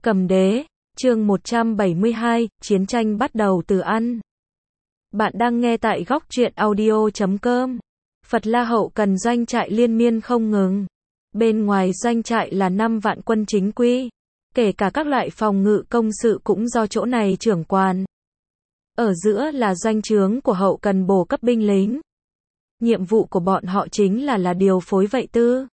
Cầm đế, chương 172, chiến tranh bắt đầu từ ăn. Bạn đang nghe tại góc truyện audio.com. Phật La hậu cần doanh trại liên miên không ngừng. Bên ngoài doanh trại là 5 vạn quân chính quy. Kể cả các loại phòng ngự công sự cũng do chỗ này trưởng quản. Ở giữa là doanh trướng của hậu cần bổ cấp binh lính. Nhiệm vụ của bọn họ chính là điều phối vậy tư.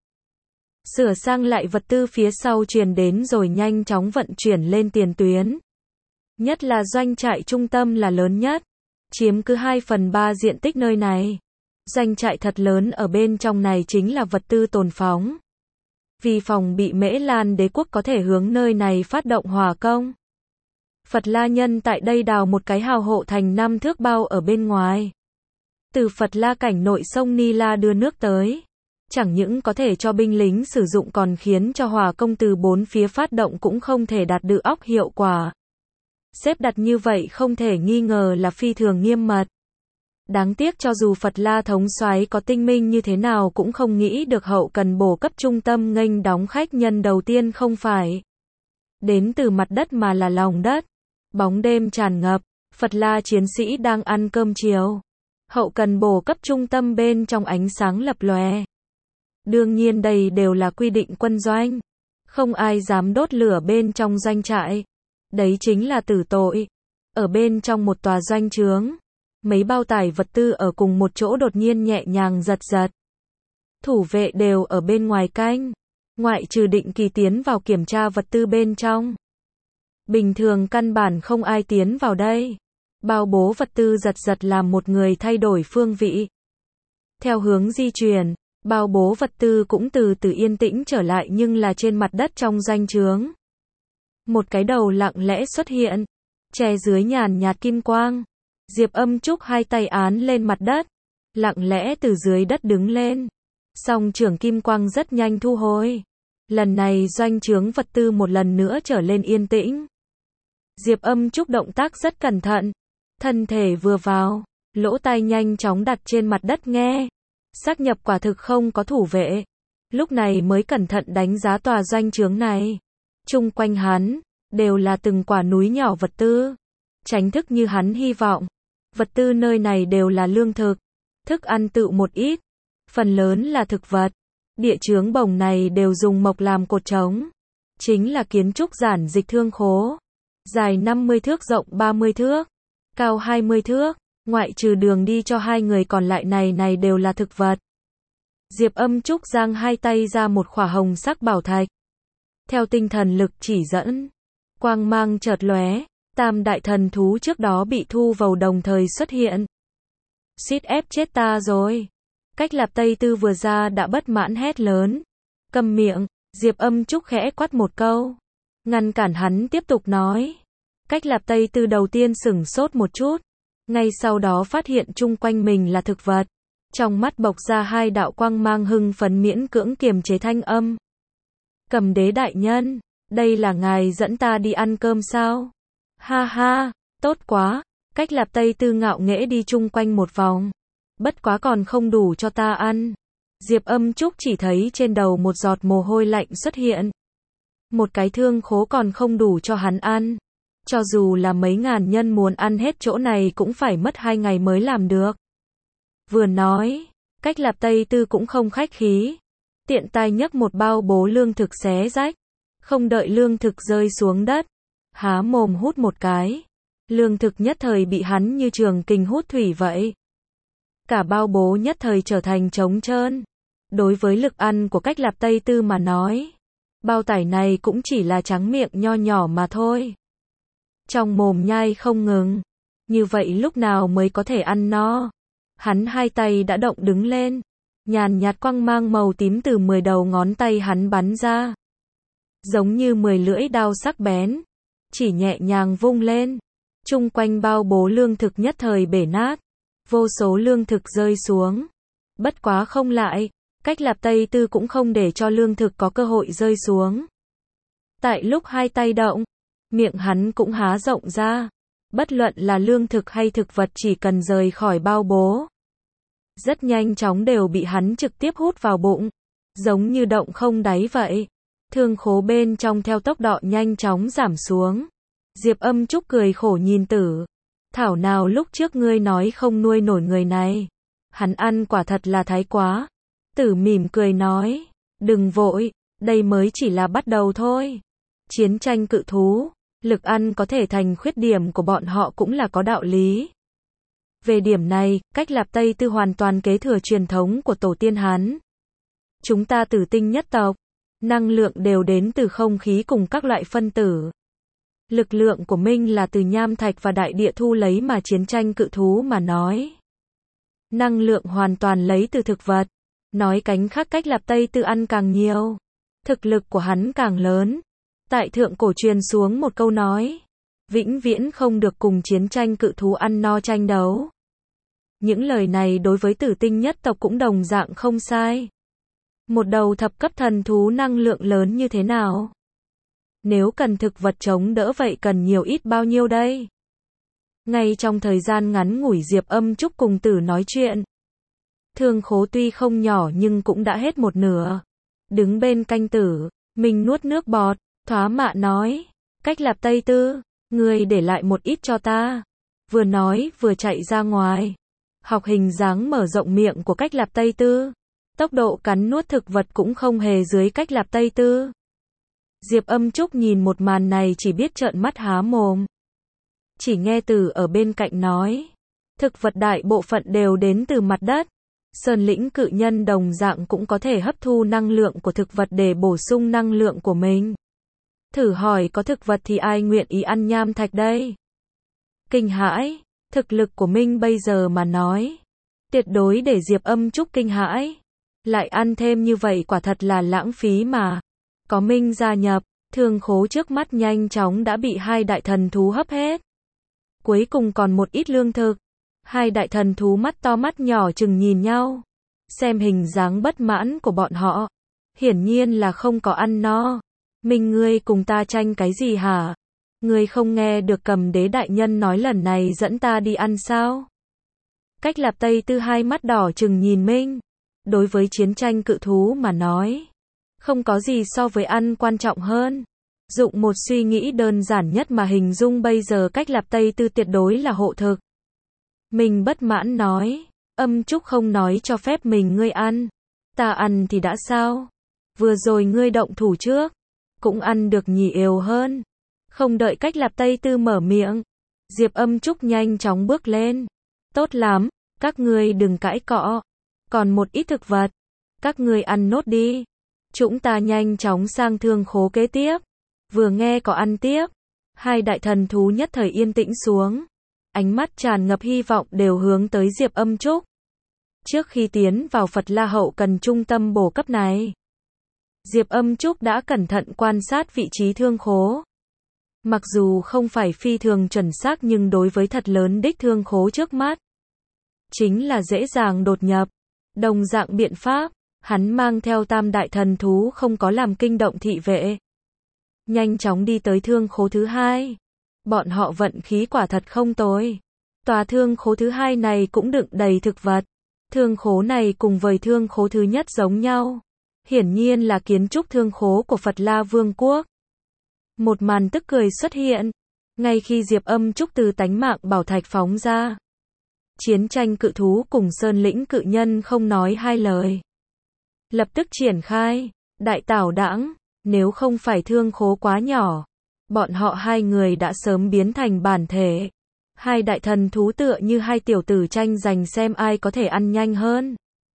Sửa sang lại vật tư phía sau truyền đến rồi nhanh chóng vận chuyển lên tiền tuyến. Nhất là doanh trại trung tâm là lớn nhất, chiếm cứ 2/3 diện tích nơi này. Doanh trại thật lớn ở bên trong này chính là vật tư tồn phóng. Vì phòng bị Mễ Lan đế quốc có thể hướng nơi này phát động hỏa công. Phật La nhân tại đây đào một cái hào hộ thành 5 thước bao ở bên ngoài. Từ Phật La cảnh nội sông Nila đưa nước tới. Chẳng những có thể cho binh lính sử dụng còn khiến cho hỏa công từ 4 phía phát động cũng không thể đạt được óc hiệu quả. Xếp đặt như vậy không thể nghi ngờ là phi thường nghiêm mật. Đáng tiếc cho dù Phật La thống soái có tinh minh như thế nào cũng không nghĩ được hậu cần bổ cấp trung tâm nghênh đóng khách nhân đầu tiên không phải đến từ mặt đất mà là lòng đất. Bóng đêm tràn ngập, Phật La chiến sĩ đang ăn cơm chiều. Hậu cần bổ cấp trung tâm bên trong ánh sáng lập lòe. Đương nhiên đây đều là quy định quân doanh. Không ai dám đốt lửa bên trong doanh trại. Đấy chính là tử tội. Ở bên trong một tòa doanh trướng, mấy bao tải vật tư ở cùng một chỗ đột nhiên nhẹ nhàng giật giật. Thủ vệ đều ở bên ngoài canh. Ngoại trừ định kỳ tiến vào kiểm tra vật tư bên trong. Bình thường căn bản không ai tiến vào đây. Bao bố vật tư giật giật làm một người thay đổi phương vị. Theo hướng di chuyển. Bao bố vật tư cũng từ từ yên tĩnh trở lại nhưng là trên mặt đất trong doanh trướng. Một cái đầu lặng lẽ xuất hiện, che dưới nhàn nhạt kim quang. Diệp Âm Trúc hai tay án lên mặt đất, lặng lẽ từ dưới đất đứng lên. Song trưởng kim quang rất nhanh thu hồi. Lần này doanh trướng vật tư một lần nữa trở lên yên tĩnh. Diệp Âm Trúc động tác rất cẩn thận, thân thể vừa vào, lỗ tai nhanh chóng đặt trên mặt đất nghe. Xác nhập quả thực không có thủ vệ. Lúc này mới cẩn thận đánh giá tòa doanh trướng này. Chung quanh hắn, đều là từng quả núi nhỏ vật tư. Tránh thức như hắn hy vọng. Vật tư nơi này đều là lương thực. Thức ăn tự một ít. Phần lớn là thực vật. Địa chướng bồng này đều dùng mộc làm cột trống. Chính là kiến trúc giản dịch thương khố. Dài 50 thước rộng 30 thước. Cao 20 thước. Ngoại trừ đường đi cho hai người còn lại này đều là thực vật. Diệp Âm Trúc giang hai tay ra một khỏa hồng sắc bảo thạch. Theo tinh thần lực chỉ dẫn, quang mang chợt lóe, tam đại thần thú trước đó bị thu vào đồng thời xuất hiện. Suýt ép chết ta rồi. Cách Lạp Tây Tư vừa ra đã bất mãn hét lớn. Câm miệng, Diệp Âm Trúc khẽ quát một câu. Ngăn cản hắn tiếp tục nói. Cách Lạp Tây Tư đầu tiên sửng sốt một chút. Ngay sau đó phát hiện chung quanh mình là thực vật. Trong mắt bộc ra hai đạo quang mang hưng phấn miễn cưỡng kiềm chế thanh âm. Cầm đế đại nhân, đây là ngài dẫn ta đi ăn cơm sao? Ha ha, tốt quá. Cách Lạp Tây Tư ngạo nghễ đi chung quanh một vòng. Bất quá còn không đủ cho ta ăn. Diệp Âm Trúc chỉ thấy trên đầu một giọt mồ hôi lạnh xuất hiện. Một cái thương khố còn không đủ cho hắn ăn. Cho dù là mấy ngàn nhân muốn ăn hết chỗ này cũng phải mất 2 ngày mới làm được. Vừa nói, Cách Lạp Tây Tư cũng không khách khí. Tiện tay nhấc một bao bố lương thực xé rách. Không đợi lương thực rơi xuống đất. Há mồm hút một cái. Lương thực nhất thời bị hắn như trường kình hút thủy vậy. Cả bao bố nhất thời trở thành trống trơn. Đối với lực ăn của Cách Lạp Tây Tư mà nói. Bao tải này cũng chỉ là tráng miệng nho nhỏ mà thôi. Trong mồm nhai không ngừng. Như vậy lúc nào mới có thể ăn no? Hắn hai tay đã động đứng lên. Nhàn nhạt quang mang màu tím từ 10 đầu ngón tay hắn bắn ra. Giống như 10 lưỡi đao sắc bén. Chỉ nhẹ nhàng vung lên. Chung quanh bao bố lương thực nhất thời bể nát. Vô số lương thực rơi xuống. Bất quá không lại. Cách Lạp Tây Tư cũng không để cho lương thực có cơ hội rơi xuống. Tại lúc hai tay động. Miệng hắn cũng há rộng ra. Bất luận là lương thực hay thực vật chỉ cần rời khỏi bao bố. Rất nhanh chóng đều bị hắn trực tiếp hút vào bụng. Giống như động không đáy vậy. thương khố bên trong theo tốc độ nhanh chóng giảm xuống. Diệp Âm Trúc cười khổ nhìn Tử. Thảo nào lúc trước ngươi nói không nuôi nổi người này. Hắn ăn quả thật là thái quá. Tử mỉm cười nói, đừng vội, đây mới chỉ là bắt đầu thôi. Chiến tranh cự thú, lực ăn có thể thành khuyết điểm của bọn họ cũng là có đạo lý. Về điểm này, cách Lạp Tây Tư hoàn toàn kế thừa truyền thống của tổ tiên hắn. Chúng ta tử tinh nhất tộc, năng lượng đều đến từ không khí cùng các loại phân tử. Lực lượng của Minh là từ nham thạch và đại địa thu lấy mà chiến tranh cự thú mà nói. Năng lượng hoàn toàn lấy từ thực vật. Nói cánh khác cách Lạp Tây Tư ăn càng nhiều, thực lực của hắn càng lớn. Tại thượng cổ truyền xuống một câu nói, vĩnh viễn không được cùng chiến tranh cự thú ăn no tranh đấu. Những lời này đối với tử tinh nhất tộc cũng đồng dạng không sai. Một đầu thập cấp thần thú năng lượng lớn như thế nào? Nếu cần thực vật chống đỡ vậy cần nhiều ít bao nhiêu đây? Ngay trong thời gian ngắn ngủi Diệp Âm Trúc cùng Tử nói chuyện. Thương khố tuy không nhỏ nhưng cũng đã hết một nửa. Đứng bên canh Tử, mình nuốt nước bọt, thoá mạ nói, cách Lạp Tây Tư, ngươi để lại một ít cho ta. Vừa nói vừa chạy ra ngoài. Học hình dáng mở rộng miệng của cách Lạp Tây Tư. Tốc độ cắn nuốt thực vật cũng không hề dưới cách Lạp Tây Tư. Diệp Âm Trúc nhìn một màn này chỉ biết trợn mắt há mồm. Chỉ nghe Tử ở bên cạnh nói, thực vật đại bộ phận đều đến từ mặt đất. Sơn lĩnh cự nhân đồng dạng cũng có thể hấp thu năng lượng của thực vật để bổ sung năng lượng của mình. Thử hỏi có thực vật thì ai nguyện ý ăn nham thạch đây? Kinh hãi, thực lực của Minh bây giờ mà nói, tuyệt đối để Diệp Âm Trúc kinh hãi. Lại ăn thêm như vậy quả thật là lãng phí mà. Có Minh gia nhập, thương khố trước mắt nhanh chóng đã bị hai đại thần thú hấp hết. Cuối cùng còn một ít lương thực. Hai đại thần thú mắt to mắt nhỏ chừng nhìn nhau. Xem hình dáng bất mãn của bọn họ. Hiển nhiên là không có ăn no. Minh ngươi cùng ta tranh cái gì hả? Ngươi không nghe được Cầm Đế đại nhân nói lần này dẫn ta đi ăn sao? Cách Lạp Tây Tư hai mắt đỏ chừng nhìn Minh. Đối với chiến tranh cự thú mà nói, không có gì so với ăn quan trọng hơn. Dụng một suy nghĩ đơn giản nhất mà hình dung bây giờ cách Lạp Tây Tư tuyệt đối là hộ thực. Mình bất mãn nói, Âm Trúc không nói cho phép mình ngươi ăn. Ta ăn thì đã sao? Vừa rồi ngươi động thủ trước, cũng ăn được nhỉ ều hơn. Không đợi cách Lạp Tây Tư mở miệng, Diệp Âm Trúc nhanh chóng bước lên. Tốt lắm, các ngươi đừng cãi cọ. Còn một ít thực vật, các ngươi ăn nốt đi. Chúng ta nhanh chóng sang thương khố kế tiếp. Vừa nghe có ăn tiếp, hai đại thần thú nhất thời yên tĩnh xuống. Ánh mắt tràn ngập hy vọng đều hướng tới Diệp Âm Trúc. Trước khi tiến vào Phật La Hậu cần trung tâm bổ cấp này, Diệp Âm Trúc đã cẩn thận quan sát vị trí thương khố. Mặc dù không phải phi thường chuẩn xác nhưng đối với thật lớn đích thương khố trước mắt, chính là dễ dàng đột nhập. Đồng dạng biện pháp, hắn mang theo tam đại thần thú không có làm kinh động thị vệ. Nhanh chóng đi tới thương khố thứ hai. Bọn họ vận khí quả thật không tồi. Tòa thương khố thứ hai này cũng đựng đầy thực vật. Thương khố này cùng với thương khố thứ nhất giống nhau. Hiển nhiên là kiến trúc thương khố của Phật La Vương quốc. Một màn tức cười xuất hiện. Ngay khi Diệp Âm Trúc từ tánh mạng bảo thạch phóng ra, chiến tranh cự thú cùng sơn lĩnh cự nhân không nói hai lời. Lập tức triển khai, đại tảo đãng, nếu không phải thương khố quá nhỏ, bọn họ hai người đã sớm biến thành bản thể. Hai đại thần thú tựa như hai tiểu tử tranh giành xem ai có thể ăn nhanh hơn.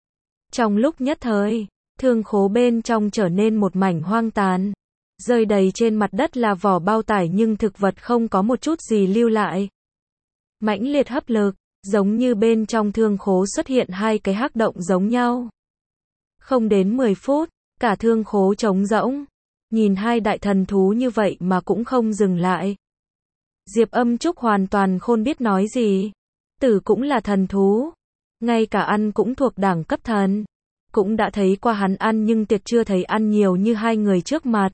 Trong lúc nhất thời, thương khố bên trong trở nên một mảnh hoang tàn. Rơi đầy trên mặt đất là vỏ bao tải nhưng thực vật không có một chút gì lưu lại. Mãnh liệt hấp lực, giống như bên trong thương khố xuất hiện hai cái hắc động giống nhau. Không đến 10 phút, cả thương khố trống rỗng. Nhìn hai đại thần thú như vậy mà cũng không dừng lại. Diệp Âm Trúc hoàn toàn không biết nói gì. Tử cũng là thần thú. Ngay cả ăn cũng thuộc đẳng cấp thần. Cũng đã thấy qua hắn ăn nhưng tuyệt chưa thấy ăn nhiều như hai người trước mặt.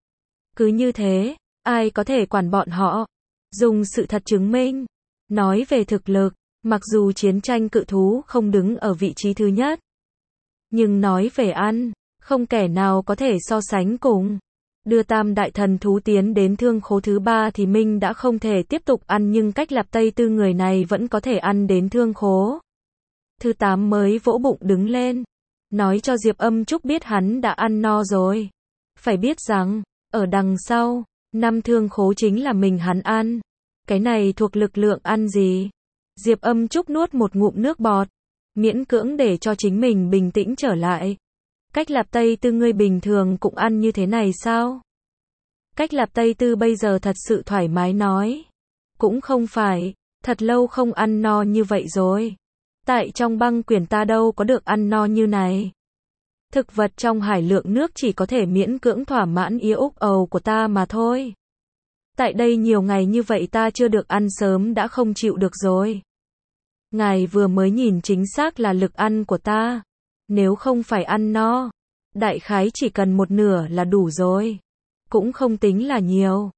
Cứ như thế, ai có thể quản bọn họ? Dùng sự thật chứng minh. Nói về thực lực, mặc dù chiến tranh cự thú không đứng ở vị trí thứ nhất. Nhưng nói về ăn, không kẻ nào có thể so sánh cùng. Đưa tam đại thần thú tiến đến thương khố thứ 3 thì Minh đã không thể tiếp tục ăn, nhưng Cách Lạp Tây Tư người này vẫn có thể ăn đến thương khố thứ 8 mới vỗ bụng đứng lên, nói cho Diệp Âm Trúc biết hắn đã ăn no rồi. Phải biết rằng, ở đằng sau, 5 thương khố chính là mình hắn ăn. Cái này thuộc lực lượng ăn gì? Diệp Âm Trúc nuốt một ngụm nước bọt, miễn cưỡng để cho chính mình bình tĩnh trở lại. Cách Lạp Tây Tư ngươi bình thường cũng ăn như thế này sao? Cách Lạp Tây Tư bây giờ thật sự thoải mái nói. Cũng không phải, thật lâu không ăn no như vậy rồi. Tại trong băng quyển ta đâu có được ăn no như này. Thực vật trong hải lượng nước chỉ có thể miễn cưỡng thỏa mãn ý úc ầu của ta mà thôi. Tại đây nhiều ngày như vậy ta chưa được ăn sớm đã không chịu được rồi. Ngài vừa mới nhìn chính xác là lực ăn của ta. Nếu không phải ăn no, đại khái chỉ cần một nửa là đủ rồi. Cũng không tính là nhiều.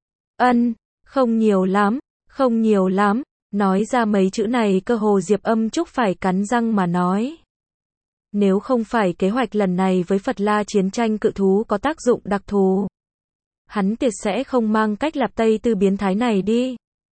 Không nhiều lắm, không nhiều lắm. Nói ra mấy chữ này cơ hồ Diệp Âm Trúc phải cắn răng mà nói. Nếu không phải kế hoạch lần này với Phật La chiến tranh cự thú có tác dụng đặc thù, hắn tuyệt sẽ không mang Cách Lạp Tây Tư biến thái này đi.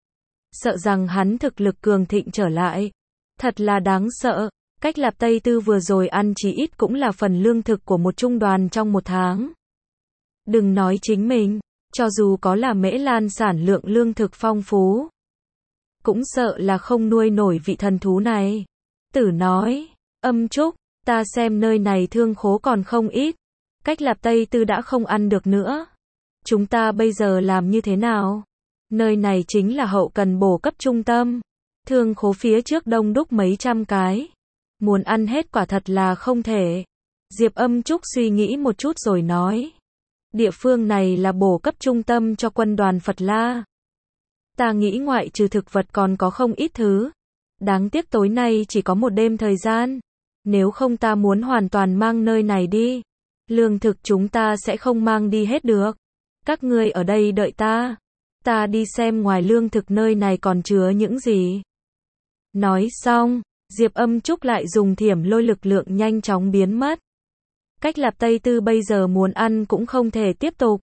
Sợ rằng hắn thực lực cường thịnh trở lại. Thật là đáng sợ. Cách Lạp Tây Tư vừa rồi ăn chỉ ít cũng là phần lương thực của một trung đoàn trong một tháng. Đừng nói chính mình, cho dù có là Mễ Lan sản lượng lương thực phong phú, cũng sợ là không nuôi nổi vị thần thú này. Tử nói, Âm Trúc, ta xem nơi này thương khố còn không ít. Cách Lạp Tây Tư đã không ăn được nữa. Chúng ta bây giờ làm như thế nào? Nơi này chính là hậu cần bổ cấp trung tâm. Thương khố phía trước đông đúc mấy trăm cái. Muốn ăn hết quả thật là không thể. Diệp Âm Trúc suy nghĩ một chút rồi nói. Địa phương này là bổ cấp trung tâm cho quân đoàn Phật La. Ta nghĩ ngoại trừ thực vật còn có không ít thứ. Đáng tiếc tối nay chỉ có một đêm thời gian. Nếu không ta muốn hoàn toàn mang nơi này đi. Lương thực chúng ta sẽ không mang đi hết được. Các ngươi ở đây đợi ta. Ta đi xem ngoài lương thực nơi này còn chứa những gì. Nói xong, Diệp Âm Trúc lại dùng thiểm lôi lực lượng nhanh chóng biến mất. Cách Lạp Tây Tư bây giờ muốn ăn cũng không thể tiếp tục.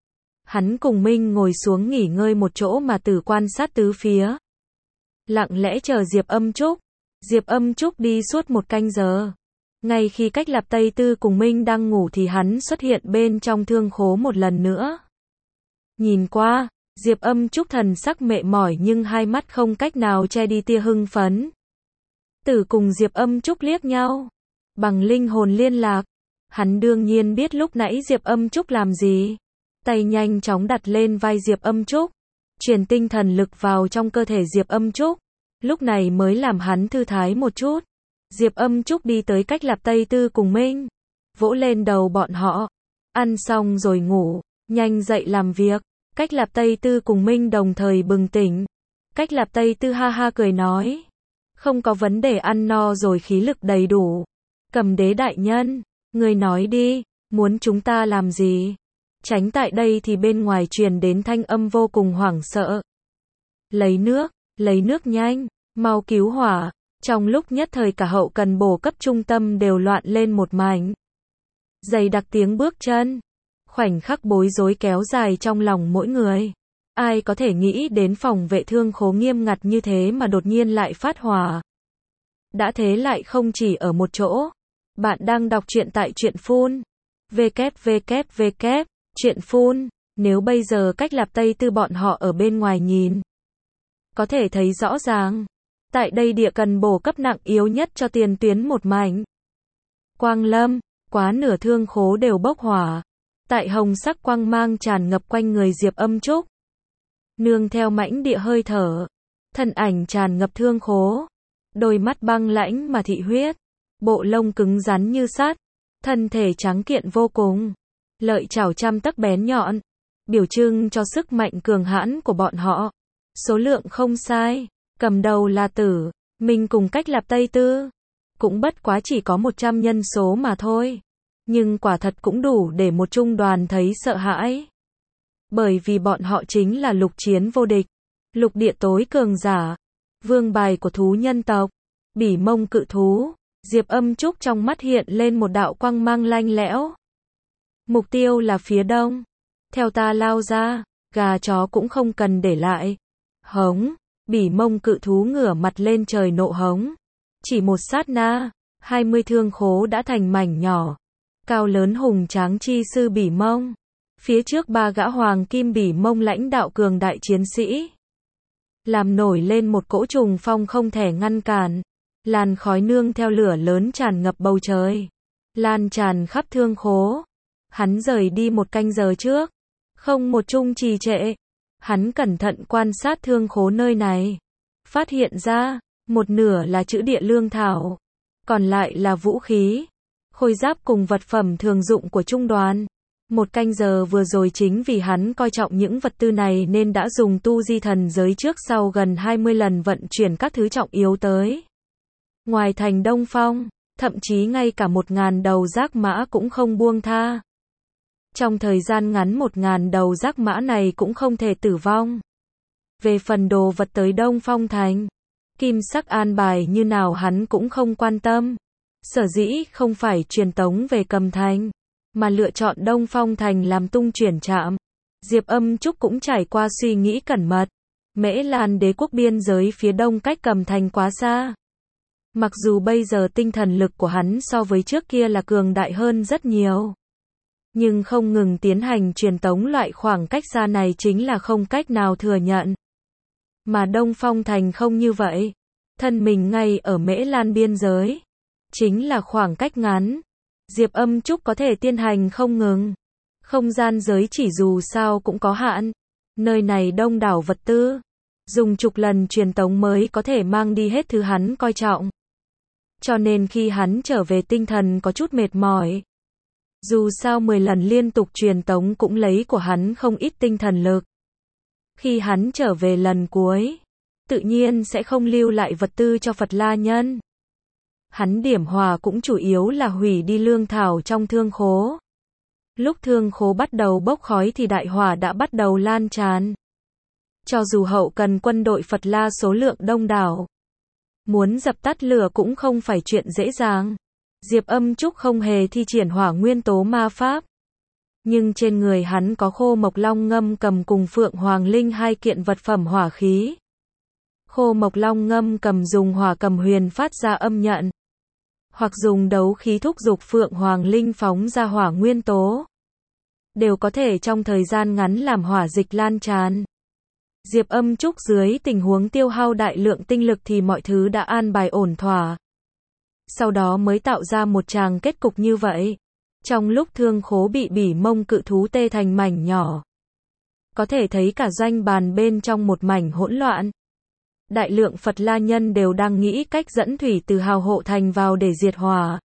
Hắn cùng Minh ngồi xuống nghỉ ngơi một chỗ mà tử quan sát tứ phía. Lặng lẽ chờ Diệp Âm Trúc. Diệp Âm Trúc đi suốt một canh giờ. Ngay khi Cách Lạp Tây Tư cùng Minh đang ngủ thì hắn xuất hiện bên trong thương khố một lần nữa. Nhìn qua, Diệp Âm Trúc thần sắc mệt mỏi nhưng hai mắt không cách nào che đi tia hưng phấn. Tử cùng Diệp Âm Trúc liếc nhau. Bằng linh hồn liên lạc. Hắn đương nhiên biết lúc nãy Diệp Âm Trúc làm gì. Tay nhanh chóng đặt lên vai Diệp Âm Trúc. Truyền tinh thần lực vào trong cơ thể Diệp Âm Trúc. Lúc này mới làm hắn thư thái một chút. Diệp Âm Trúc đi tới Cách Lạp Tây Tư cùng Minh. Vỗ lên đầu bọn họ. Ăn xong rồi ngủ. Nhanh dậy làm việc. Cách Lạp Tây Tư cùng Minh đồng thời bừng tỉnh. Cách Lạp Tây Tư ha ha cười nói. Không có vấn đề, ăn no rồi khí lực đầy đủ. Cầm Đế đại nhân, người nói đi, muốn chúng ta làm gì? Tránh tại đây thì bên ngoài truyền đến thanh âm vô cùng hoảng sợ. Lấy nước nhanh, mau cứu hỏa. Trong lúc nhất thời cả hậu cần bổ cấp trung tâm đều loạn lên một mảnh. Dày đặc tiếng bước chân. Khoảnh khắc bối rối kéo dài trong lòng mỗi người. Ai có thể nghĩ đến phòng vệ thương khố nghiêm ngặt như thế mà đột nhiên lại phát hỏa. Đã thế lại không chỉ ở một chỗ. Bạn đang đọc truyện tại Truyện Phun. www. Truyện Phun. Nếu bây giờ Cách Lạp Tây Tư bọn họ ở bên ngoài nhìn, có thể thấy rõ ràng. Tại đây địa cần bổ cấp nặng yếu nhất cho tiền tuyến một mảnh. Quang lâm, quá nửa thương khố đều bốc hỏa. Tại hồng sắc quang mang tràn ngập quanh người Diệp Âm Trúc. Nương theo mãnh địa hơi thở. Thân ảnh tràn ngập thương khố. Đôi mắt băng lãnh mà thị huyết. Bộ lông cứng rắn như sắt. Thân thể trắng kiện vô cùng. Lợi chảo trăm tấc bén nhọn. Biểu trưng cho sức mạnh cường hãn của bọn họ. Số lượng không sai. Cầm đầu là Tử, Minh cùng Cách Lạp Tây Tư. Cũng bất quá chỉ có 100 nhân số mà thôi. Nhưng quả thật cũng đủ để một trung đoàn thấy sợ hãi. Bởi vì bọn họ chính là lục chiến vô địch. Lục địa tối cường giả. Vương bài của thú nhân tộc. Bỉ mông cự thú. Diệp Âm Trúc trong mắt hiện lên một đạo quang mang lanh lẽo. Mục tiêu là phía đông. Theo ta lao ra, gà chó cũng không cần để lại. Hống, Bỉ Mông cự thú ngửa mặt lên trời nộ hống. Chỉ một sát na, 20 thương khố đã thành mảnh nhỏ. Cao lớn hùng tráng chi sư Bỉ Mông. Phía trước 3 gã hoàng kim Bỉ Mông lãnh đạo cường đại chiến sĩ. Làm nổi lên một cỗ trùng phong không thể ngăn cản. Làn khói nương theo lửa lớn tràn ngập bầu trời. Lan tràn khắp thương khố. Hắn rời đi 1 canh giờ trước. Không một chung trì trệ. Hắn cẩn thận quan sát thương khố nơi này. Phát hiện ra, một nửa là trữ địa lương thảo. Còn lại là vũ khí, khôi giáp cùng vật phẩm thường dụng của trung đoàn. 1 canh giờ vừa rồi chính vì hắn coi trọng những vật tư này nên đã dùng tu di thần giới trước sau gần 20 lần vận chuyển các thứ trọng yếu tới. Ngoài thành Đông Phong, thậm chí ngay cả 1000 đầu giác mã cũng không buông tha. Trong thời gian ngắn 1000 đầu giác mã này cũng không thể tử vong. Về phần đồ vật tới Đông Phong thành, kim sắc an bài như nào hắn cũng không quan tâm. Sở dĩ không phải truyền tống về Cầm Thành, mà lựa chọn Đông Phong thành làm tung chuyển trạm. Diệp Âm Trúc cũng trải qua suy nghĩ cẩn mật. Mễ Lan đế quốc biên giới phía đông cách Cầm Thành quá xa. Mặc dù bây giờ tinh thần lực của hắn so với trước kia là cường đại hơn rất nhiều, nhưng không ngừng tiến hành truyền tống loại khoảng cách xa này chính là không cách nào thừa nhận. Mà Đông Phong thành không như vậy. Thân mình ngay ở Mễ Lan biên giới. Chính là khoảng cách ngắn. Diệp Âm Trúc có thể tiến hành không ngừng. Không gian giới chỉ dù sao cũng có hạn. Nơi này đông đảo vật tư. Dùng chục lần truyền tống mới có thể mang đi hết thứ hắn coi trọng. Cho nên khi hắn trở về tinh thần có chút mệt mỏi. Dù sao 10 lần liên tục truyền tống cũng lấy của hắn không ít tinh thần lực. Khi hắn trở về lần cuối, tự nhiên sẽ không lưu lại vật tư cho Phật La Nhân. Hắn điểm hỏa cũng chủ yếu là hủy đi lương thảo trong thương khố. Lúc thương khố bắt đầu bốc khói thì đại hỏa đã bắt đầu lan tràn. Cho dù hậu cần quân đội Phật La số lượng đông đảo, muốn dập tắt lửa cũng không phải chuyện dễ dàng. Diệp Âm Trúc không hề thi triển hỏa nguyên tố ma pháp. Nhưng trên người hắn có Khô Mộc Long Ngâm Cầm cùng Phượng Hoàng Linh 2 kiện vật phẩm hỏa khí. Khô Mộc Long Ngâm Cầm dùng hỏa cầm huyền phát ra âm nhận, hoặc dùng đấu khí thúc giục Phượng Hoàng Linh phóng ra hỏa nguyên tố. Đều có thể trong thời gian ngắn làm hỏa dịch lan tràn. Diệp Âm Trúc dưới tình huống tiêu hao đại lượng tinh lực thì mọi thứ đã an bài ổn thỏa. Sau đó mới tạo ra một tràng kết cục như vậy. Trong lúc thương khố bị Bỉ Mông cự thú tê thành mảnh nhỏ, có thể thấy cả doanh bàn bên trong một mảnh hỗn loạn. Đại lượng Phật La Nhân đều đang nghĩ cách dẫn thủy từ Hào Hộ Thành vào để diệt hỏa.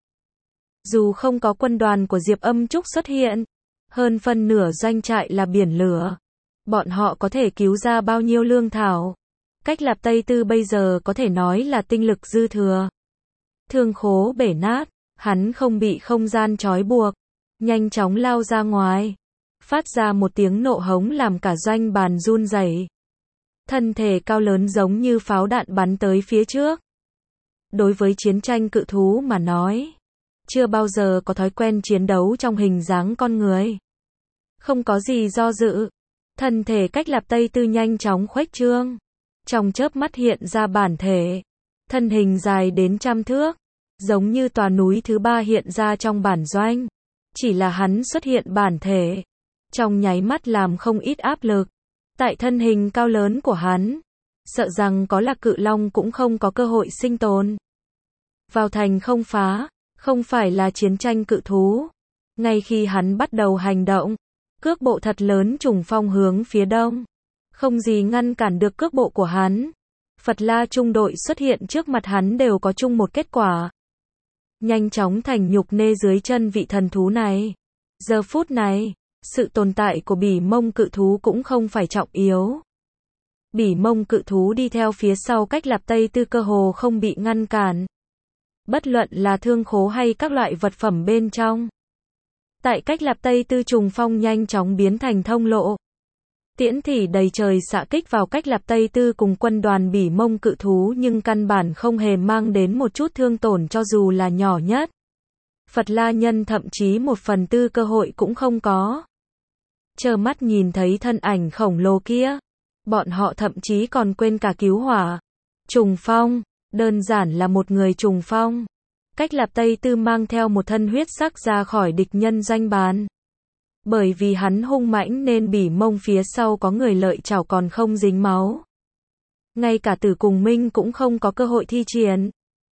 Dù không có quân đoàn của Diệp Âm Trúc xuất hiện, hơn phân nửa doanh trại là biển lửa. Bọn họ có thể cứu ra bao nhiêu lương thảo. Cách Lạp Tây Tư bây giờ có thể nói là tinh lực dư thừa. Thương khố bể nát, hắn không bị không gian trói buộc, nhanh chóng lao ra ngoài, phát ra một tiếng nộ hống làm cả doanh bàn run rẩy. Thân thể cao lớn giống như pháo đạn bắn tới phía trước. Đối với chiến tranh cự thú mà nói, chưa bao giờ có thói quen chiến đấu trong hình dáng con người. Không có gì do dự, thân thể cách Lạp Tây Tư nhanh chóng khuếch trương. Trong chớp mắt hiện ra bản thể, thân hình dài đến 100 thước, giống như tòa núi thứ 3 hiện ra trong bản doanh. Chỉ là hắn xuất hiện bản thể, trong nháy mắt làm không ít áp lực. Tại thân hình cao lớn của hắn, sợ rằng có là cự long cũng không có cơ hội sinh tồn. Vào thành không phá, không phải là chiến tranh cự thú. Ngay khi hắn bắt đầu hành động, cước bộ thật lớn trùng phong hướng phía đông. Không gì ngăn cản được cước bộ của hắn. Phật La trung đội xuất hiện trước mặt hắn đều có chung một kết quả. Nhanh chóng thành nhục nê dưới chân vị thần thú này. Giờ phút này, sự tồn tại của Bỉ Mông cự thú cũng không phải trọng yếu. Bỉ Mông cự thú đi theo phía sau cách Lạp Tây Tư cơ hồ không bị ngăn cản. Bất luận là thương khố hay các loại vật phẩm bên trong. Tại cách Lạp Tây Tư trùng phong nhanh chóng biến thành thông lộ. Tiễn thỉ đầy trời xạ kích vào cách Lạp Tây Tư cùng quân đoàn Bỉ Mông cự thú nhưng căn bản không hề mang đến một chút thương tổn cho dù là nhỏ nhất. Phật La Nhân thậm chí 1/4 cơ hội cũng không có. trơ mắt nhìn thấy thân ảnh khổng lồ kia. Bọn họ thậm chí còn quên cả cứu hỏa. Trùng phong, đơn giản là một người trùng phong. Cách Lạp Tây Tư mang theo một thân huyết sắc ra khỏi địch nhân doanh bàn. Bởi vì hắn hung mãnh nên Bỉ Mông phía sau có người lợi chảo còn không dính máu. Ngay cả Tử cùng Minh cũng không có cơ hội thi triển.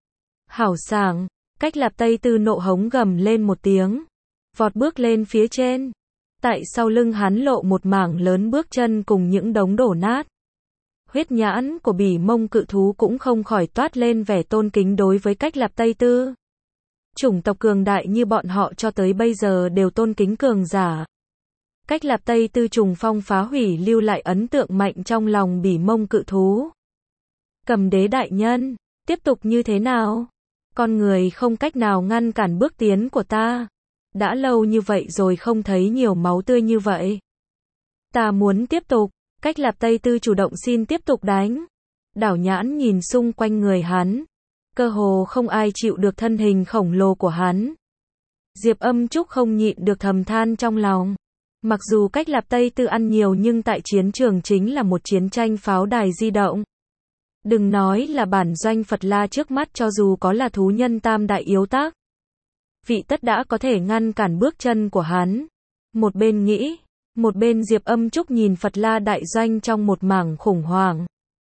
Hảo sảng, Cách Lạp Tây Tư nộ hống gầm lên một tiếng. Vọt bước lên phía trên. Tại sau lưng hắn lộ một mảng lớn bước chân cùng những đống đổ nát. Huyết nhãn của Bỉ Mông cự thú cũng không khỏi toát lên vẻ tôn kính đối với Cách Lạp Tây Tư. Chủng tộc cường đại như bọn họ cho tới bây giờ đều tôn kính cường giả. Cách Lạp Tây Tư trùng phong phá hủy lưu lại ấn tượng mạnh trong lòng Bỉ Mông cự thú. Cầm đế đại nhân, tiếp tục như thế nào? Con người không cách nào ngăn cản bước tiến của ta. Đã lâu như vậy rồi không thấy nhiều máu tươi như vậy. Ta muốn tiếp tục. Cách Lạp Tây Tư chủ động xin tiếp tục đánh. Đảo nhãn nhìn xung quanh người hắn. Cơ hồ không ai chịu được thân hình khổng lồ của hắn. Diệp Âm Trúc không nhịn được thầm than trong lòng. Mặc dù Cách Lạp Tây Tư ăn nhiều nhưng tại chiến trường chính là một chiến tranh pháo đài di động. Đừng nói là bản doanh Phật La trước mắt, cho dù có là thú nhân tam đại yếu tác. Vị tất đã có thể ngăn cản bước chân của hắn. Một bên nghĩ, một bên Diệp Âm Trúc nhìn Phật La đại doanh trong một mảng khủng hoảng.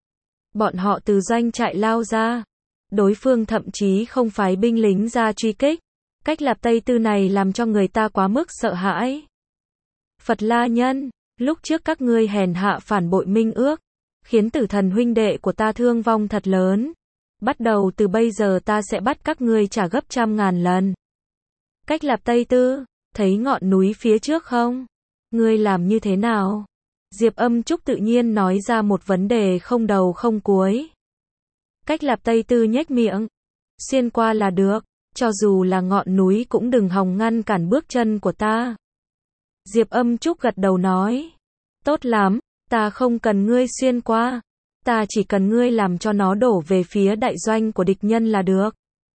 Bọn họ từ doanh trại lao ra. Đối phương thậm chí không phái binh lính ra truy kích. Cách Lạp Tây Tư này làm cho người ta quá mức sợ hãi. Phật La nhân, lúc trước các ngươi hèn hạ phản bội minh ước, khiến tử thần huynh đệ của ta thương vong thật lớn. Bắt đầu từ bây giờ ta sẽ bắt các ngươi trả gấp trăm ngàn lần. Cách Lạp Tây Tư, thấy ngọn núi phía trước không? Ngươi làm như thế nào? Diệp Âm Trúc tự nhiên nói ra một vấn đề không đầu không cuối. Cách Lạp Tây Tư nhếch miệng. Xuyên qua là được, cho dù là ngọn núi cũng đừng hòng ngăn cản bước chân của ta. Diệp Âm Trúc gật đầu nói. Tốt lắm, ta không cần ngươi xuyên qua. Ta chỉ cần ngươi làm cho nó đổ về phía đại doanh của địch nhân là được.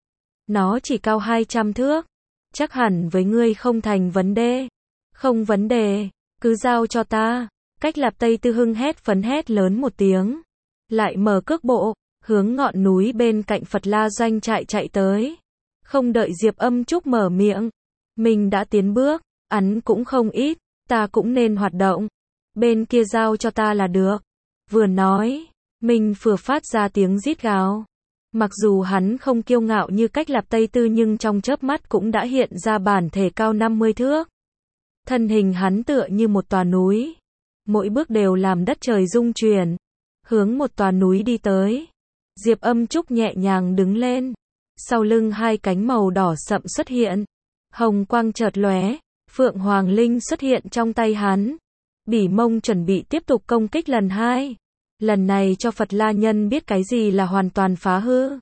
Nó chỉ cao 200 thước. Chắc hẳn với ngươi không thành vấn đề. Không vấn đề, cứ giao cho ta. Cách Lạp Tây Tư hưng hét phấn hét lớn một tiếng. Lại mở cước bộ, hướng ngọn núi bên cạnh Phật La doanh trại chạy tới. Không đợi Diệp Âm Trúc mở miệng. Mình đã tiến bước, ăn cũng không ít, ta cũng nên hoạt động. Bên kia giao cho ta là được. Vừa nói, mình vừa phát ra tiếng rít gào. Mặc dù hắn không kiêu ngạo như Cách Lạp Tây Tư nhưng trong chớp mắt cũng đã hiện ra bản thể cao 50 thước. Thân hình hắn tựa như một tòa núi. Mỗi bước đều làm đất trời rung chuyển. Hướng một tòa núi đi tới. Diệp Âm Trúc nhẹ nhàng đứng lên. Sau lưng hai cánh màu đỏ sậm xuất hiện. Hồng quang chợt lóe. Phượng Hoàng Linh xuất hiện trong tay hắn. Bỉ Mông chuẩn bị tiếp tục công kích lần 2. Lần này cho Phật La nhân biết cái gì là hoàn toàn phá hư.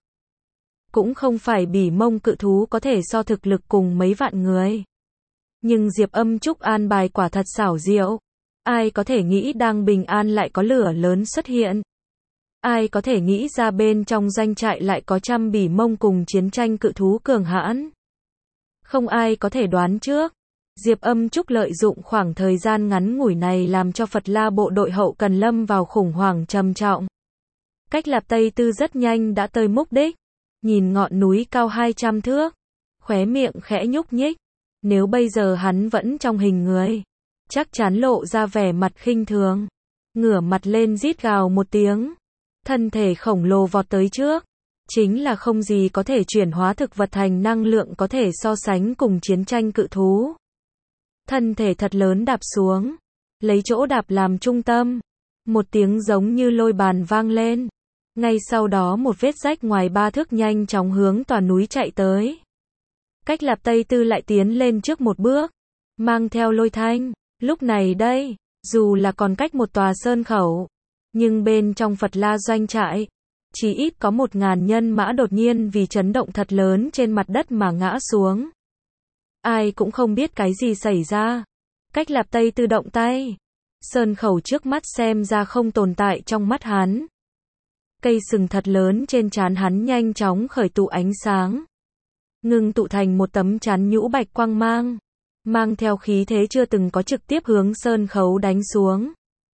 Cũng không phải Bỉ Mông cự thú có thể so thực lực cùng mấy vạn người. Nhưng Diệp Âm Trúc an bài quả thật xảo diệu. Ai có thể nghĩ đang bình an lại có lửa lớn xuất hiện. Ai có thể nghĩ ra bên trong doanh trại lại có trăm Bỉ Mông cùng chiến tranh cự thú cường hãn. Không ai có thể đoán trước. Diệp Âm Trúc lợi dụng khoảng thời gian ngắn ngủi này làm cho Phật La bộ đội hậu cần lâm vào khủng hoảng trầm trọng. Cách Lạp Tây Tư rất nhanh đã tới mục đích. Nhìn ngọn núi cao 200 thước. Khóe miệng khẽ nhúc nhích. Nếu bây giờ hắn vẫn trong hình người, chắc chắn lộ ra vẻ mặt khinh thường. Ngửa mặt lên rít gào một tiếng. Thân thể khổng lồ vọt tới trước. Chính là không gì có thể chuyển hóa thực vật thành năng lượng có thể so sánh cùng chiến tranh cự thú. Thân thể thật lớn đạp xuống. Lấy chỗ đạp làm trung tâm. Một tiếng giống như lôi bàn vang lên. Ngay sau đó một vết rách ngoài 3 thước nhanh chóng hướng tòa núi chạy tới. Cách Lạp Tây Tư lại tiến lên trước một bước. Mang theo lôi thanh. Lúc này đây, dù là còn cách một tòa sơn khẩu. Nhưng bên trong Phật La doanh trại, chỉ ít có 1000 nhân mã đột nhiên vì chấn động thật lớn trên mặt đất mà ngã xuống. Ai cũng không biết cái gì xảy ra. Cách Lạp Tây Tư động tay. Sơn khẩu trước mắt xem ra không tồn tại trong mắt hắn. Cây sừng thật lớn trên trán hắn nhanh chóng khởi tụ ánh sáng. Ngưng tụ thành một tấm chắn nhũ bạch quang mang. mang theo khí thế chưa từng có trực tiếp hướng sơn khấu đánh xuống.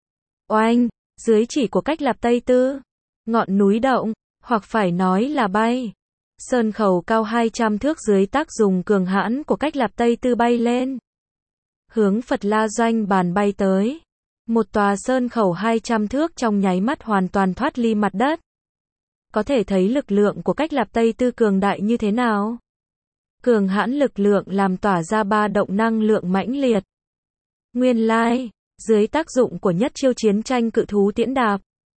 Oanh, dưới chỉ của Cách Lạp Tây Tư, ngọn núi động, hoặc phải nói là bay. Sơn khẩu cao 200 thước dưới tác dùng cường hãn của Cách Lạp Tây Tư bay lên, hướng Phật La Doanh bàn bay tới. Một tòa sơn khẩu 200 thước trong nháy mắt hoàn toàn thoát ly mặt đất. Có thể thấy lực lượng của Cách Lạp Tây Tư cường đại như thế nào. Cường hãn lực lượng làm tỏa ra ba động năng lượng mãnh liệt. Nguyên lai, dưới tác dụng của nhất chiêu chiến tranh cự thú tiễn đạp,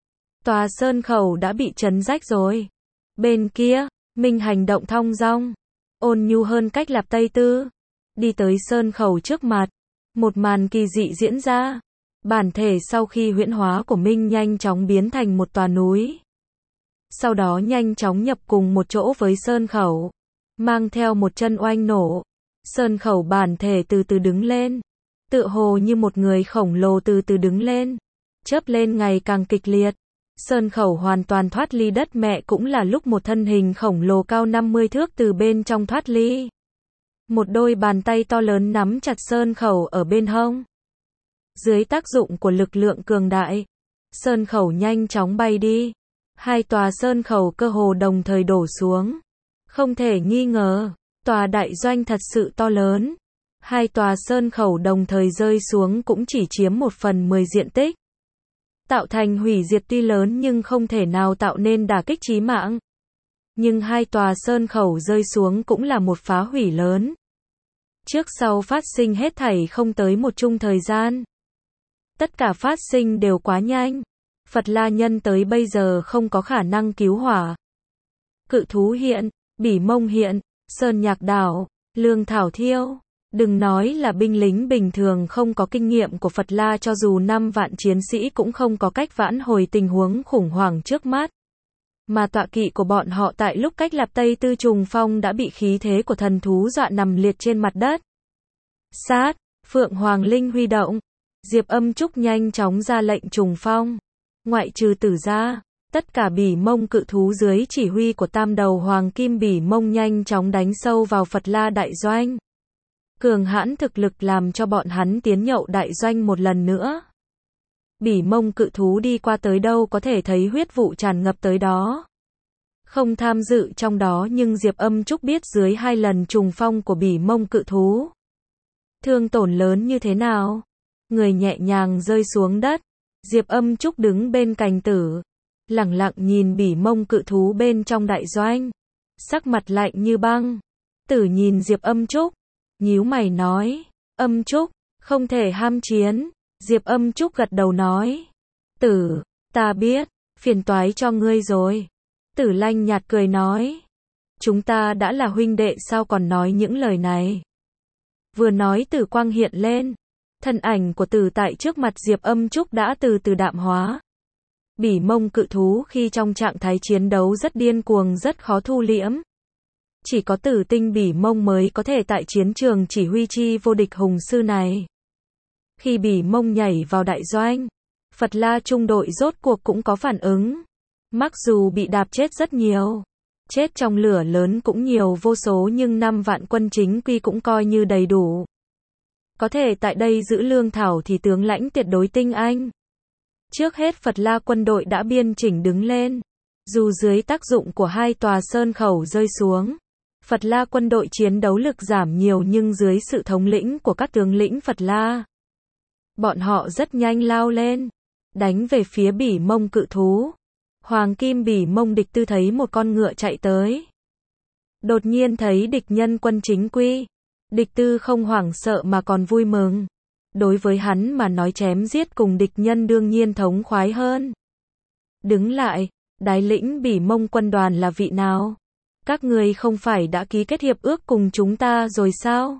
tòa sơn khẩu đã bị chấn rách rồi. Bên kia, Minh hành động thong dong, ôn nhu hơn Cách Lạp Tây Tư, đi tới sơn khẩu trước mặt. Một màn kỳ dị diễn ra. Bản thể sau khi huyễn hóa của Minh nhanh chóng biến thành một tòa núi. Sau đó nhanh chóng nhập cùng một chỗ với sơn khẩu, mang theo một chân oanh nổ. Sơn khẩu bản thể từ từ đứng lên, tựa hồ như một người khổng lồ từ từ đứng lên, chớp lên ngày càng kịch liệt. Sơn khẩu hoàn toàn thoát ly đất mẹ cũng là lúc một thân hình khổng lồ cao 50 thước từ bên trong thoát ly. Một đôi bàn tay to lớn nắm chặt sơn khẩu ở bên hông. Dưới tác dụng của lực lượng cường đại, sơn khẩu nhanh chóng bay đi. Hai tòa sơn khẩu cơ hồ đồng thời đổ xuống. Không thể nghi ngờ, tòa đại doanh thật sự to lớn. Hai tòa sơn khẩu đồng thời rơi xuống cũng chỉ chiếm 1/10 diện tích. Tạo thành hủy diệt tuy lớn nhưng không thể nào tạo nên đả kích chí mạng. Nhưng hai tòa sơn khẩu rơi xuống cũng là một phá hủy lớn. Trước sau phát sinh hết thảy không tới một chung thời gian. Tất cả phát sinh đều quá nhanh. Phật La Nhân tới bây giờ không có khả năng cứu hỏa. Cự thú hiện, Bỉ Mông hiện, Sơn Nhạc Đảo, Lương Thảo Thiêu. Đừng nói là binh lính bình thường không có kinh nghiệm của Phật La, cho dù 5 vạn chiến sĩ cũng không có cách vãn hồi tình huống khủng hoảng trước mắt. Mà tọa kỵ của bọn họ tại lúc Cách Lạp Tây Tư trùng phong đã bị khí thế của thần thú dọa nằm liệt trên mặt đất. Sát, Phượng Hoàng Linh huy động. Diệp Âm Trúc nhanh chóng ra lệnh trùng phong. Ngoại trừ Tử ra, tất cả Bỉ Mông cự thú dưới chỉ huy của tam đầu Hoàng Kim Bỉ Mông nhanh chóng đánh sâu vào Phật La đại doanh. Cường hãn thực lực làm cho bọn hắn tiến nhậu đại doanh một lần nữa. Bỉ Mông cự thú đi qua tới đâu có thể thấy huyết vụ tràn ngập tới đó. Không tham dự trong đó nhưng Diệp Âm Trúc biết dưới 2 lần trùng phong của Bỉ Mông cự thú, thương tổn lớn như thế nào. Người nhẹ nhàng rơi xuống đất. Diệp Âm Trúc đứng bên cạnh Tử, lẳng lặng nhìn Bỉ Mông cự thú bên trong đại doanh, sắc mặt lạnh như băng. Tử nhìn Diệp Âm Trúc, nhíu mày nói, Âm Trúc, không thể ham chiến. Diệp Âm Trúc gật đầu nói, Tử, ta biết, phiền toái cho ngươi rồi. Tử lanh nhạt cười nói, chúng ta đã là huynh đệ sao còn nói những lời này. Vừa nói Tử quang hiện lên, thân ảnh của Tử tại trước mặt Diệp Âm Trúc đã từ từ đạm hóa. Bỉ Mông cự thú khi trong trạng thái chiến đấu rất điên cuồng rất khó thu liễm. Chỉ có Tử tinh Bỉ Mông mới có thể tại chiến trường chỉ huy chi vô địch hùng sư này. Khi Bỉ Mông nhảy vào đại doanh, Phật La trung đội rốt cuộc cũng có phản ứng. Mặc dù bị đạp chết rất nhiều, chết trong lửa lớn cũng nhiều vô số nhưng 5 vạn quân chính quy cũng coi như đầy đủ. Có thể tại đây giữ lương thảo thì tướng lãnh tuyệt đối tinh anh. Trước hết Phật La quân đội đã biên chỉnh đứng lên. Dù dưới tác dụng của 2 tòa sơn khẩu rơi xuống, Phật La quân đội chiến đấu lực giảm nhiều nhưng dưới sự thống lĩnh của các tướng lĩnh Phật La, bọn họ rất nhanh lao lên, đánh về phía Bỉ Mông cự thú. Hoàng Kim Bỉ Mông địch tư thấy một con ngựa chạy tới. Đột nhiên thấy địch nhân quân chính quy. Địch tư không hoảng sợ mà còn vui mừng. Đối với hắn mà nói chém giết cùng địch nhân đương nhiên thống khoái hơn. Đứng lại, đái lĩnh Bỉ Mông quân đoàn là vị nào? Các người không phải đã ký kết hiệp ước cùng chúng ta rồi sao?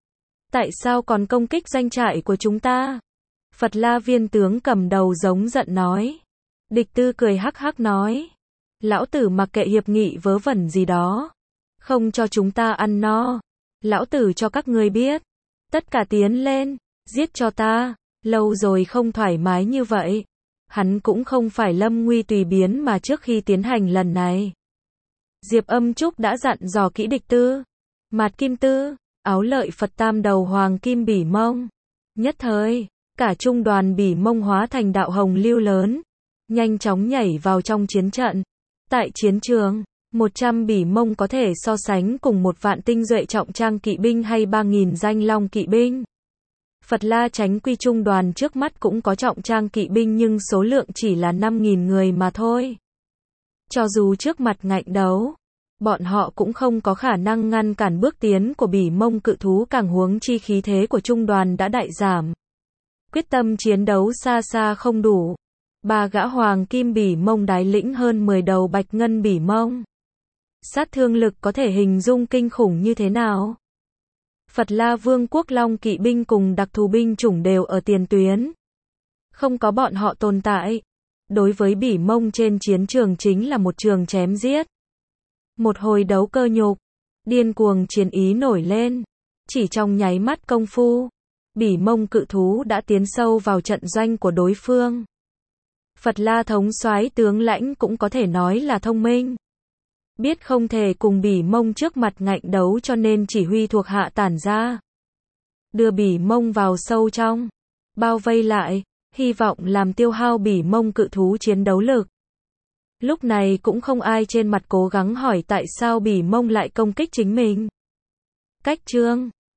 Tại sao còn công kích doanh trại của chúng ta? Phật La viên tướng cầm đầu giống giận nói. Địch tư cười hắc hắc nói. Lão tử mặc kệ hiệp nghị vớ vẩn gì đó. Không cho chúng ta ăn no. Lão tử cho các ngươi biết. Tất cả tiến lên, giết cho ta. Lâu rồi không thoải mái như vậy. Hắn cũng không phải lâm nguy tùy biến mà trước khi tiến hành lần này, Diệp Âm Trúc đã dặn dò kỹ địch tư. Mạt Kim Tư, áo lợi Phật tam đầu hoàng kim Bỉ Mông. Nhất thời, cả trung đoàn Bỉ Mông hóa thành đạo hồng lưu lớn, nhanh chóng nhảy vào trong chiến trận. Tại chiến trường, 100 Bỉ Mông có thể so sánh cùng 1 vạn tinh duệ trọng trang kỵ binh hay 3.000 danh long kỵ binh. Phật La Chánh Quy trung đoàn trước mắt cũng có trọng trang kỵ binh nhưng số lượng chỉ là 5.000 người mà thôi. Cho dù trước mặt ngạnh đấu, bọn họ cũng không có khả năng ngăn cản bước tiến của Bỉ Mông cự thú, càng huống chi khí thế của trung đoàn đã đại giảm. Quyết tâm chiến đấu xa xa không đủ. 3 gã hoàng kim Bỉ Mông đái lĩnh hơn 10 đầu bạch ngân Bỉ Mông. Sát thương lực có thể hình dung kinh khủng như thế nào. Phật La Vương quốc long kỵ binh cùng đặc thù binh chủng đều ở tiền tuyến. Không có bọn họ tồn tại, đối với Bỉ Mông trên chiến trường chính là một trường chém giết. Một hồi đấu cơ nhục, điên cuồng chiến ý nổi lên. Chỉ trong nháy mắt công phu, Bỉ Mông cự thú đã tiến sâu vào trận doanh của đối phương. Phật La thống soái tướng lãnh cũng có thể nói là thông minh. Biết không thể cùng Bỉ Mông trước mặt ngạnh đấu cho nên chỉ huy thuộc hạ tản ra. Đưa Bỉ Mông vào sâu trong, bao vây lại, hy vọng làm tiêu hao Bỉ Mông cự thú chiến đấu lực. Lúc này cũng không ai trên mặt cố gắng hỏi tại sao Bỉ Mông lại công kích chính mình. Cách chương